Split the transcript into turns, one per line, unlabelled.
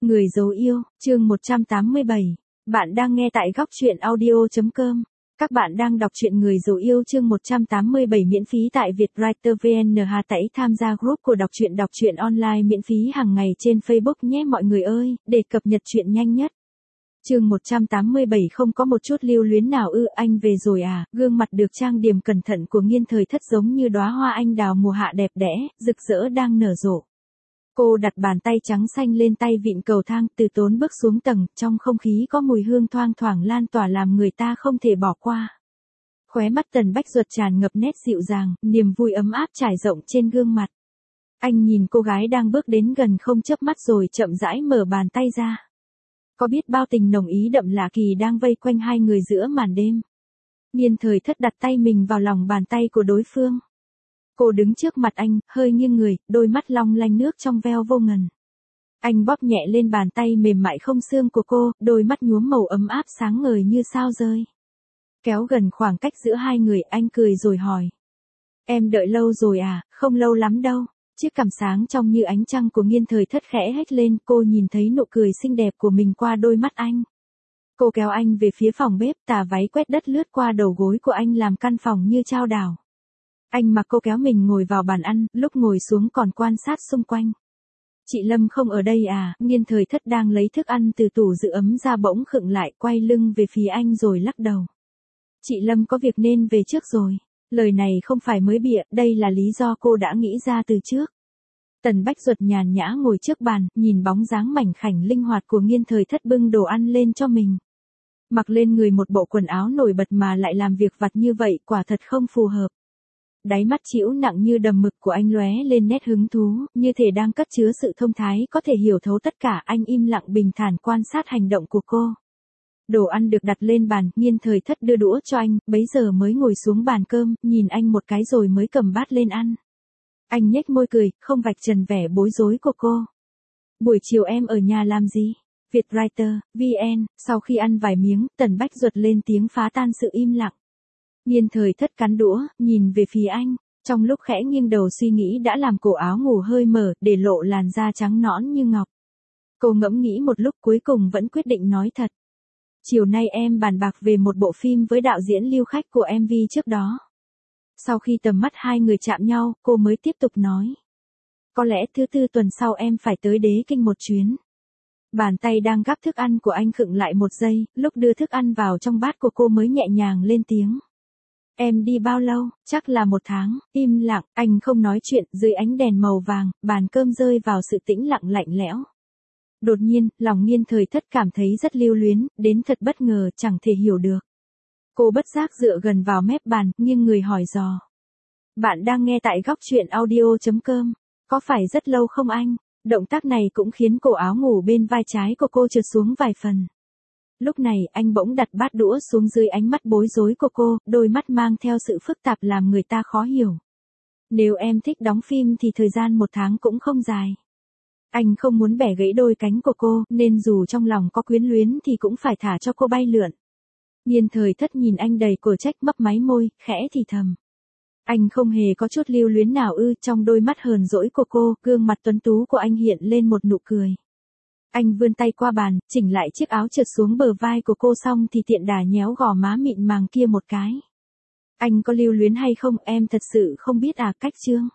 Người dấu yêu, chương 187. Bạn đang nghe tại góc truyện audio.com. Các bạn đang đọc truyện Người dấu yêu chương 187 miễn phí tại Vietwriter VN. Hà Tẩy tham gia group của đọc truyện online miễn phí hàng ngày trên Facebook nhé mọi người ơi, để cập nhật truyện nhanh nhất. Chương 187 không có một chút lưu luyến nào ư, anh về rồi à, gương mặt được trang điểm cẩn thận của Nghiên Thời Thất giống như đóa hoa anh đào mùa hạ đẹp đẽ, rực rỡ đang nở rộ. Cô đặt bàn tay trắng xanh lên tay vịn cầu thang, từ tốn bước xuống tầng, trong không khí có mùi hương thoang thoảng lan tỏa làm người ta không thể bỏ qua. Khóe mắt Tần Bách Duật tràn ngập nét dịu dàng, niềm vui ấm áp trải rộng trên gương mặt. Anh nhìn cô gái đang bước đến gần không chớp mắt rồi chậm rãi mở bàn tay ra. Có biết bao tình nồng ý đậm lạ kỳ đang vây quanh hai người giữa màn đêm. Nghiên Thời Thất đặt tay mình vào lòng bàn tay của đối phương. Cô đứng trước mặt anh, hơi nghiêng người, đôi mắt long lanh nước trong veo vô ngần. Anh bóp nhẹ lên bàn tay mềm mại không xương của cô, đôi mắt nhuốm màu ấm áp sáng ngời như sao rơi. Kéo gần khoảng cách giữa hai người, anh cười rồi hỏi. Em đợi lâu rồi à, không lâu lắm đâu. Chiếc cằm sáng trong như ánh trăng của Nghiên Thời Thất khẽ hét lên, cô nhìn thấy nụ cười xinh đẹp của mình qua đôi mắt anh. Cô kéo anh về phía phòng bếp, tà váy quét đất lướt qua đầu gối của anh làm căn phòng như chao đảo. Anh mặc cô kéo mình ngồi vào bàn ăn, lúc ngồi xuống còn quan sát xung quanh. Chị Lâm không ở đây à, Nghiên Thời Thất đang lấy thức ăn từ tủ giữ ấm ra bỗng khựng lại, quay lưng về phía anh rồi lắc đầu. Chị Lâm có việc nên về trước rồi. Lời này không phải mới bịa, đây là lý do cô đã nghĩ ra từ trước. Tần Bách Duật nhàn nhã ngồi trước bàn, nhìn bóng dáng mảnh khảnh linh hoạt của Nghiên Thời Thất bưng đồ ăn lên cho mình. Mặc lên người một bộ quần áo nổi bật mà lại làm việc vặt như vậy, quả thật không phù hợp. Đáy mắt trĩu nặng như đầm mực của anh lóe lên nét hứng thú, như thể đang cất chứa sự thông thái có thể hiểu thấu tất cả. Anh im lặng bình thản quan sát hành động của cô. Đồ ăn được đặt lên bàn, Nghiên Thời Thất đưa đũa cho anh, bấy giờ mới ngồi xuống bàn cơm, nhìn anh một cái rồi mới cầm bát lên ăn. Anh nhếch môi cười, không vạch trần vẻ bối rối của cô. Buổi chiều em ở nhà làm gì? Vietwriter, VN. Sau khi ăn vài miếng, Tần Bách Duật lên tiếng phá tan sự im lặng. Nghiên Thời Thất cắn đũa, nhìn về phía anh. Trong lúc khẽ nghiêng đầu suy nghĩ đã làm cổ áo ngủ hơi mở, để lộ làn da trắng nõn như ngọc. Cô ngẫm nghĩ một lúc cuối cùng vẫn quyết định nói thật. Chiều nay em bàn bạc về một bộ phim với đạo diễn Lưu Khách của MV trước đó. Sau khi tầm mắt hai người chạm nhau, cô mới tiếp tục nói. Có lẽ thứ tư tuần sau em phải tới Đế Kinh một chuyến. Bàn tay đang gắp thức ăn của anh khựng lại một giây, lúc đưa thức ăn vào trong bát của cô mới nhẹ nhàng lên tiếng. Em đi bao lâu? Chắc là 1 tháng. Im lặng, anh không nói chuyện, dưới ánh đèn màu vàng, bàn cơm rơi vào sự tĩnh lặng lạnh lẽo. Đột nhiên, lòng Nghiên Thời Thất cảm thấy rất lưu luyến, đến thật bất ngờ, chẳng thể hiểu được. Cô bất giác dựa gần vào mép bàn, nghiêng người hỏi dò. Bạn đang nghe tại góc truyện audio.com. Có phải rất lâu không anh? Động tác này cũng khiến cổ áo ngủ bên vai trái của cô trượt xuống vài phần. Lúc này, anh bỗng đặt bát đũa xuống dưới ánh mắt bối rối của cô, đôi mắt mang theo sự phức tạp làm người ta khó hiểu. Nếu em thích đóng phim thì thời gian 1 tháng cũng không dài. Anh không muốn bẻ gãy đôi cánh của cô, nên dù trong lòng có quyến luyến thì cũng phải thả cho cô bay lượn. Nghiên Thời Thất nhìn anh đầy cổ trách, mấp máy môi, khẽ thì thầm. Anh không hề có chút lưu luyến nào ư? Trong đôi mắt hờn dỗi của cô, gương mặt tuấn tú của anh hiện lên một nụ cười. Anh vươn tay qua bàn, chỉnh lại chiếc áo trượt xuống bờ vai của cô xong thì tiện đà nhéo gò má mịn màng kia một cái. Anh có lưu luyến hay không, em thật sự không biết à, Cách Chương.